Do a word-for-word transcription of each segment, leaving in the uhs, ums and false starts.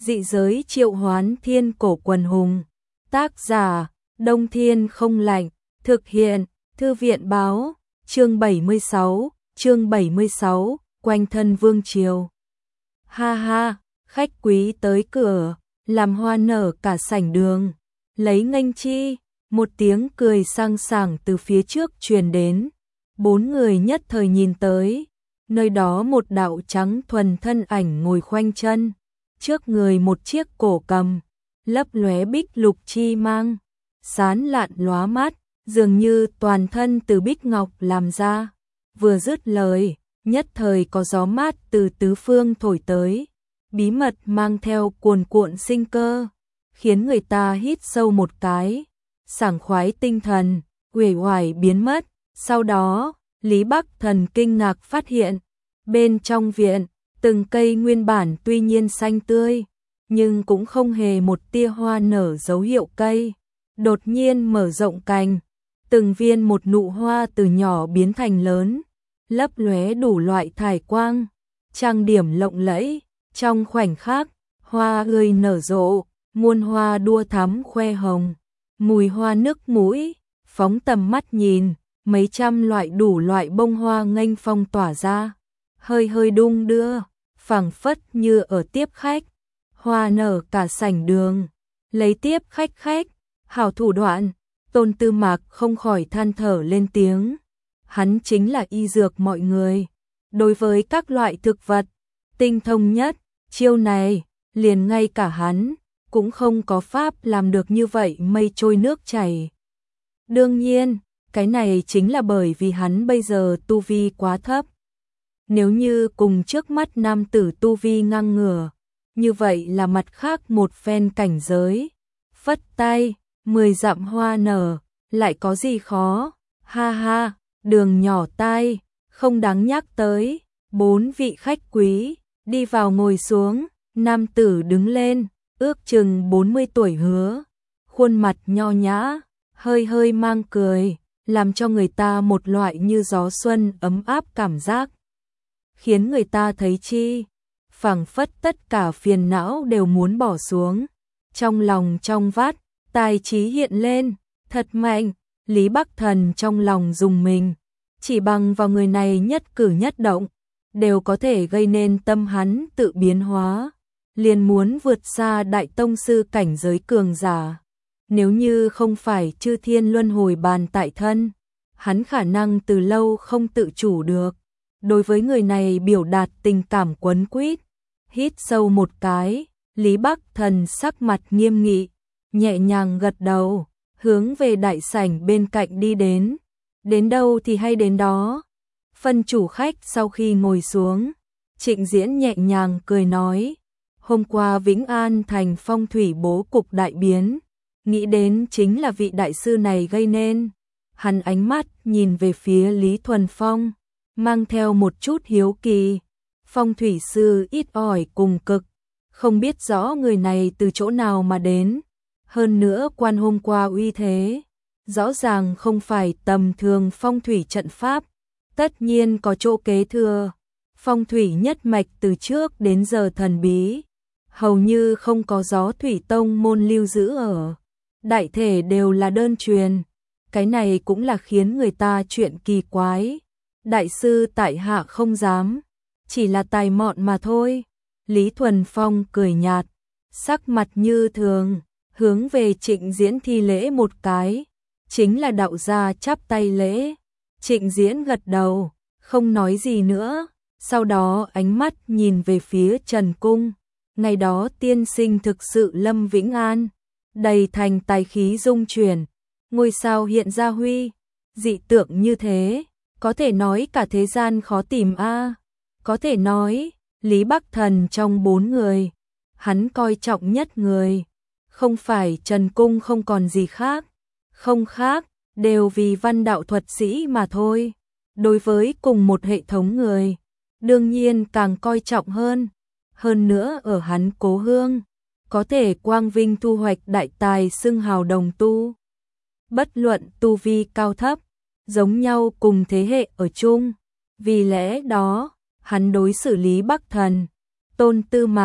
Dị giới triệu hoán thiên cổ quần hùng. Tác giả, Đông Thiên không lạnh. Thực hiện, Thư viện báo. Chương bảy mươi sáu, chương bảy mươi sáu, quanh thân vương triều. Ha ha, khách quý tới cửa, làm hoa nở cả sảnh đường. Lấy nghênh chi, một tiếng cười sang sảng từ phía trước truyền đến. Bốn người nhất thời nhìn tới, nơi đó một đạo trắng thuần thân ảnh ngồi khoanh chân, trước người một chiếc cổ cầm, lấp lóe bích lục chi mang, sán lạn lóa mắt, dường như toàn thân từ bích ngọc làm ra. Vừa dứt lời, nhất thời có gió mát từ tứ phương thổi tới, bí mật mang theo cuồn cuộn sinh cơ, khiến người ta hít sâu một cái, sảng khoái tinh thần, uể oải biến mất. Sau đó, Lý Bắc Thần kinh ngạc phát hiện, bên trong viện, từng cây nguyên bản tuy nhiên xanh tươi, nhưng cũng không hề một tia hoa nở dấu hiệu cây, đột nhiên mở rộng cành, từng viên một nụ hoa từ nhỏ biến thành lớn, lấp lóe đủ loại thải quang, trang điểm lộng lẫy, trong khoảnh khắc, hoa ươi nở rộ, muôn hoa đua thắm khoe hồng, mùi hoa nức mũi, phóng tầm mắt nhìn, mấy trăm loại đủ loại bông hoa nghênh phong tỏa ra, hơi hơi đung đưa, phảng phất như ở tiếp khách, hoa nở cả sảnh đường, lấy tiếp khách khách, hảo thủ đoạn. Tôn Tư Mạc không khỏi than thở lên tiếng, hắn chính là y dược mọi người, đối với các loại thực vật, tinh thông nhất, chiêu này, liền ngay cả hắn, cũng không có pháp làm được như vậy mây trôi nước chảy. Đương nhiên, cái này chính là bởi vì hắn bây giờ tu vi quá thấp. Nếu như cùng trước mắt nam tử tu vi ngang ngửa, như vậy là mặt khác một phen cảnh giới. Phất tay, mười dặm hoa nở, lại có gì khó, ha ha, đường nhỏ tai, không đáng nhắc tới. Bốn vị khách quý, đi vào ngồi xuống, nam tử đứng lên, ước chừng bốn mươi tuổi hứa, khuôn mặt nho nhã, hơi hơi mang cười, làm cho người ta một loại như gió xuân ấm áp cảm giác, khiến người ta thấy chi, phảng phất tất cả phiền não đều muốn bỏ xuống, trong lòng trong vắt, tài trí hiện lên, thật mạnh. Lý Bắc Thần trong lòng dùng mình, chỉ bằng vào người này nhất cử nhất động, đều có thể gây nên tâm hắn tự biến hóa, liền muốn vượt xa đại tông sư cảnh giới cường giả. Nếu như không phải chư thiên luân hồi bàn tại thân, hắn khả năng từ lâu không tự chủ được. Đối với người này biểu đạt tình cảm quấn quýt, hít sâu một cái, Lý Bắc Thần sắc mặt nghiêm nghị, nhẹ nhàng gật đầu, hướng về đại sảnh bên cạnh đi đến. Đến đâu thì hay đến đó. Phân chủ khách sau khi ngồi xuống, Trịnh Diễn nhẹ nhàng cười nói, hôm qua Vĩnh An thành phong thủy bố cục đại biến, nghĩ đến chính là vị đại sư này gây nên. Hắn ánh mắt nhìn về phía Lý Thuần Phong, mang theo một chút hiếu kỳ. Phong thủy sư ít ỏi cùng cực, không biết rõ người này từ chỗ nào mà đến. Hơn nữa quan hôm qua uy thế, rõ ràng không phải tầm thường phong thủy trận pháp, tất nhiên có chỗ kế thừa. Phong thủy nhất mạch từ trước đến giờ thần bí, hầu như không có gió thủy tông môn lưu giữ ở, đại thể đều là đơn truyền. Cái này cũng là khiến người ta chuyện kỳ quái. Đại sư tại hạ không dám, chỉ là tài mọn mà thôi. Lý Thuần Phong cười nhạt, sắc mặt như thường, hướng về Trịnh Diễn thi lễ một cái, chính là đạo gia chắp tay lễ. Trịnh Diễn gật đầu, không nói gì nữa, sau đó ánh mắt nhìn về phía Trần Cung. Ngày đó tiên sinh thực sự lâm Vĩnh An, đầy thành tài khí dung chuyển, ngôi sao hiện ra huy, dị tượng như thế, có thể nói cả thế gian khó tìm a. Có thể nói, Lý Bắc Thần trong bốn người, hắn coi trọng nhất người, không phải Trần Cung không còn gì khác, không khác, đều vì văn đạo thuật sĩ mà thôi. Đối với cùng một hệ thống người, đương nhiên càng coi trọng hơn. Hơn nữa ở hắn cố hương, có thể quang vinh thu hoạch đại tài xưng hào đồng tu. Bất luận tu vi cao thấp, giống nhau cùng thế hệ ở chung. Vì lẽ đó, hắn đối xử Lý Bắc Thần, Tôn Tư Mạc,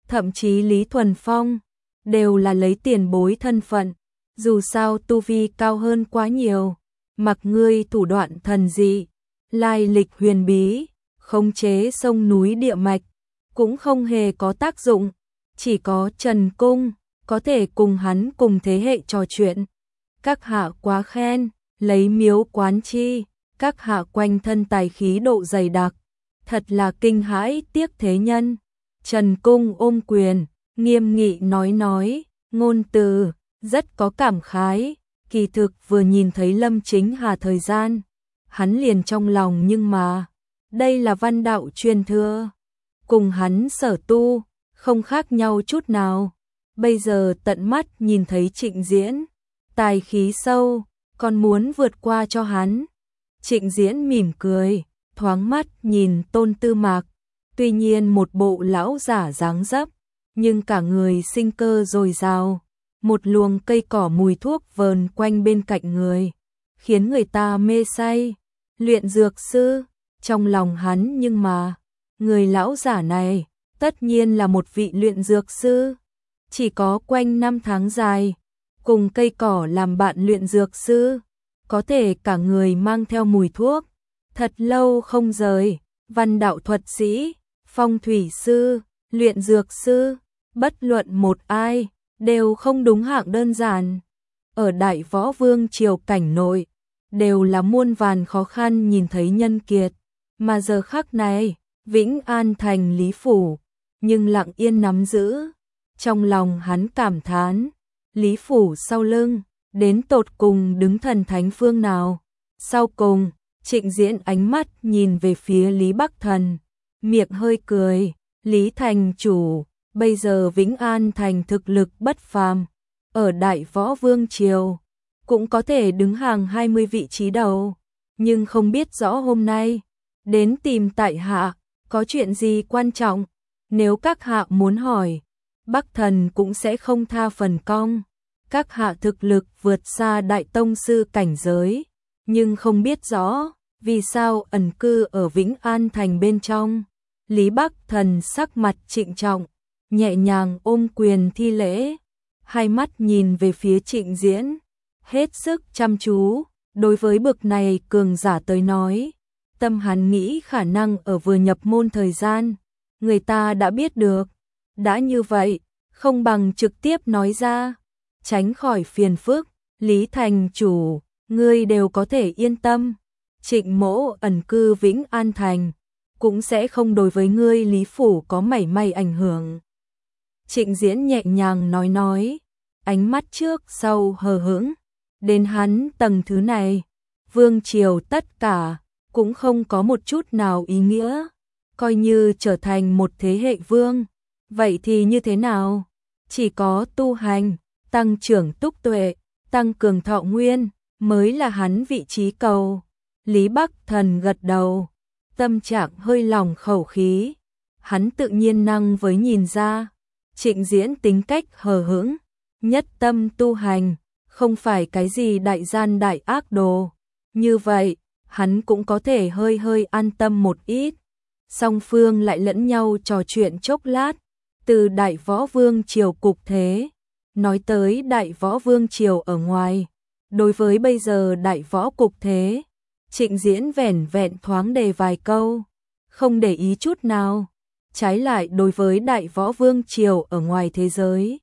thậm chí Lý Thuần Phong, đều là lấy tiền bối thân phận, dù sao tu vi cao hơn quá nhiều, mặc ngươi thủ đoạn thần dị, lai lịch huyền bí, khống chế sông núi địa mạch, cũng không hề có tác dụng, chỉ có Trần Cung có thể cùng hắn cùng thế hệ trò chuyện. Các hạ quá khen, lấy miếu quán chi, các hạ quanh thân tài khí độ dày đặc, thật là kinh hãi tiếc thế nhân. Trần Cung ôm quyền, nghiêm nghị nói nói, ngôn từ, rất có cảm khái, kỳ thực vừa nhìn thấy Lâm Chính Hà thời gian, hắn liền trong lòng nhưng mà, đây là văn đạo truyền thừa, cùng hắn sở tu, không khác nhau chút nào. Bây giờ tận mắt nhìn thấy Trịnh Diễn, tài khí sâu, còn muốn vượt qua cho hắn. Trịnh Diễn mỉm cười, thoáng mắt nhìn Tôn Tư Mạc, tuy nhiên một bộ lão giả dáng dấp, nhưng cả người sinh cơ dồi dào, một luồng cây cỏ mùi thuốc vờn quanh bên cạnh người, khiến người ta mê say. Luyện dược sư, trong lòng hắn nhưng mà, người lão giả này, tất nhiên là một vị luyện dược sư, chỉ có quanh năm tháng dài, cùng cây cỏ làm bạn luyện dược sư, có thể cả người mang theo mùi thuốc, thật lâu không rời. Văn đạo thuật sĩ, phong thủy sư, luyện dược sư, bất luận một ai, đều không đúng hạng đơn giản. Ở Đại Võ Vương triều cảnh nội, đều là muôn vàn khó khăn nhìn thấy nhân kiệt, mà giờ khắc này, Vĩnh An thành Lý Phủ, nhưng lặng yên nắm giữ. Trong lòng hắn cảm thán, Lý Phủ sau lưng, đến tột cùng đứng thần thánh phương nào. Sau cùng, Trịnh Diễn ánh mắt nhìn về phía Lý Bắc Thần, miệng hơi cười, Lý thành chủ, bây giờ Vĩnh An thành thực lực bất phàm, ở Đại Võ Vương triều, cũng có thể đứng hàng hai mươi vị trí đầu, nhưng không biết rõ hôm nay, đến tìm tại hạ, có chuyện gì quan trọng, nếu các hạ muốn hỏi, Bắc Thần cũng sẽ không tha phần cong. Các hạ thực lực vượt xa đại tông sư cảnh giới, nhưng không biết rõ vì sao ẩn cư ở Vĩnh An thành bên trong. Lý Bắc Thần sắc mặt trịnh trọng, nhẹ nhàng ôm quyền thi lễ, hai mắt nhìn về phía Trịnh Diễn, hết sức chăm chú. Đối với bực này cường giả tới nói, tâm hắn nghĩ khả năng ở vừa nhập môn thời gian, người ta đã biết được. Đã như vậy, không bằng trực tiếp nói ra, tránh khỏi phiền phức. Lý thành chủ, ngươi đều có thể yên tâm, Trịnh mỗ ẩn cư Vĩnh An thành, cũng sẽ không đối với ngươi Lý Phủ có mảy may ảnh hưởng. Trịnh Diễn nhẹ nhàng nói nói, ánh mắt trước sau hờ hững, đến hắn tầng thứ này, vương triều tất cả, cũng không có một chút nào ý nghĩa, coi như trở thành một thế hệ vương, vậy thì như thế nào? Chỉ có tu hành, tăng trưởng túc tuệ, tăng cường thọ nguyên, mới là hắn vị trí cầu. Lý Bắc Thần gật đầu, tâm trạng hơi lòng khẩu khí, hắn tự nhiên năng với nhìn ra, Trịnh Diễn tính cách hờ hững, nhất tâm tu hành, không phải cái gì đại gian đại ác đồ, như vậy, hắn cũng có thể hơi hơi an tâm một ít. Song phương lại lẫn nhau trò chuyện chốc lát, từ Đại Võ Vương triều cục thế, nói tới Đại Võ Vương triều ở ngoài, đối với bây giờ Đại Võ cục thế, Trịnh Diễn vẻn vẹn thoáng đề vài câu, không để ý chút nào, trái lại đối với Đại Võ Vương triều ở ngoài thế giới,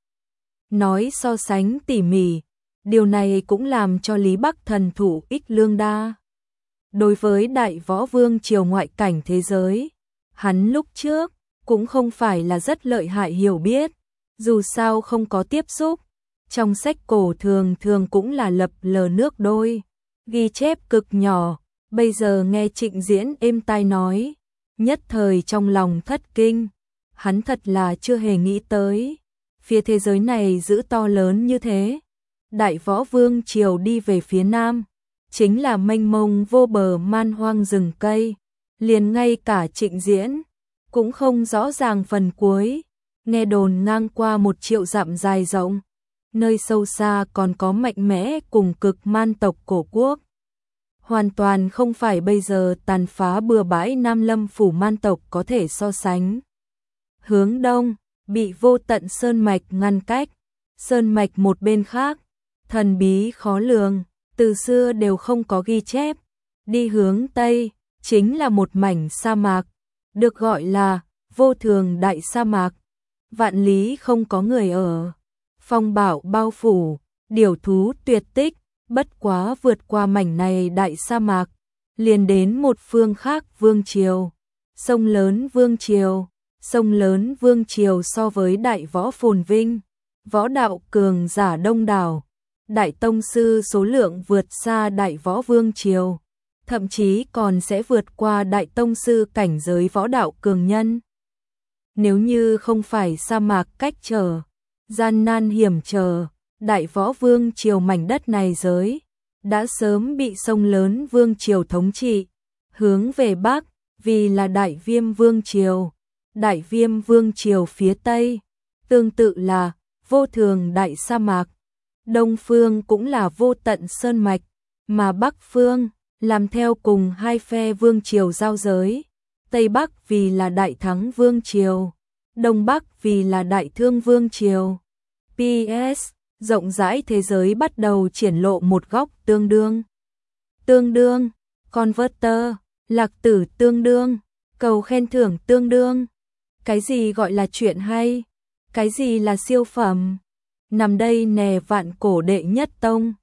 nói so sánh tỉ mỉ, điều này cũng làm cho Lý Bắc Thần thủ ích lương đa. Đối với Đại Võ Vương triều ngoại cảnh thế giới, hắn lúc trước cũng không phải là rất lợi hại hiểu biết, dù sao không có tiếp xúc, trong sách cổ thường thường cũng là lập lờ nước đôi, ghi chép cực nhỏ, bây giờ nghe Trịnh Diễn êm tai nói, nhất thời trong lòng thất kinh, hắn thật là chưa hề nghĩ tới, phía thế giới này giữ to lớn như thế. Đại Võ Vương triều đi về phía nam, chính là mênh mông vô bờ man hoang rừng cây, liền ngay cả Trịnh Diễn cũng không rõ ràng phần cuối, nghe đồn ngang qua một triệu dặm dài rộng, nơi sâu xa còn có mạnh mẽ cùng cực man tộc cổ quốc. Hoàn toàn không phải bây giờ tàn phá bừa bãi Nam Lâm phủ man tộc có thể so sánh. Hướng đông, bị vô tận sơn mạch ngăn cách. Sơn mạch một bên khác, thần bí khó lường, từ xưa đều không có ghi chép. Đi hướng Tây, chính là một mảnh sa mạc, được gọi là vô thường đại sa mạc. Vạn lý không có người ở, phong bạo bao phủ, điều thú tuyệt tích, bất quá vượt qua mảnh này đại sa mạc, liền đến một phương khác vương triều. Sông lớn vương triều, sông lớn vương triều so với đại võ phồn vinh, võ đạo cường giả đông đảo, đại tông sư số lượng vượt xa đại võ vương triều, thậm chí còn sẽ vượt qua đại tông sư cảnh giới võ đạo cường nhân. Nếu như không phải sa mạc cách trở, gian nan hiểm trở, đại võ vương triều mảnh đất này giới đã sớm bị sông lớn vương triều thống trị. Hướng về bắc, vì là đại viêm vương triều, đại viêm vương triều phía tây, tương tự là vô thường đại sa mạc. Đông phương cũng là vô tận sơn mạch, mà bắc phương làm theo cùng hai phe vương triều giao giới. Tây bắc vì là đại thắng vương triều, đông bắc vì là đại thương vương triều. pê ét rộng rãi thế giới bắt đầu triển lộ một góc tương đương. Tương đương, converter, lạc tử tương đương, cầu khen thưởng tương đương. Cái gì gọi là chuyện hay? Cái gì là siêu phẩm? Nằm đây nè vạn cổ đệ nhất tông,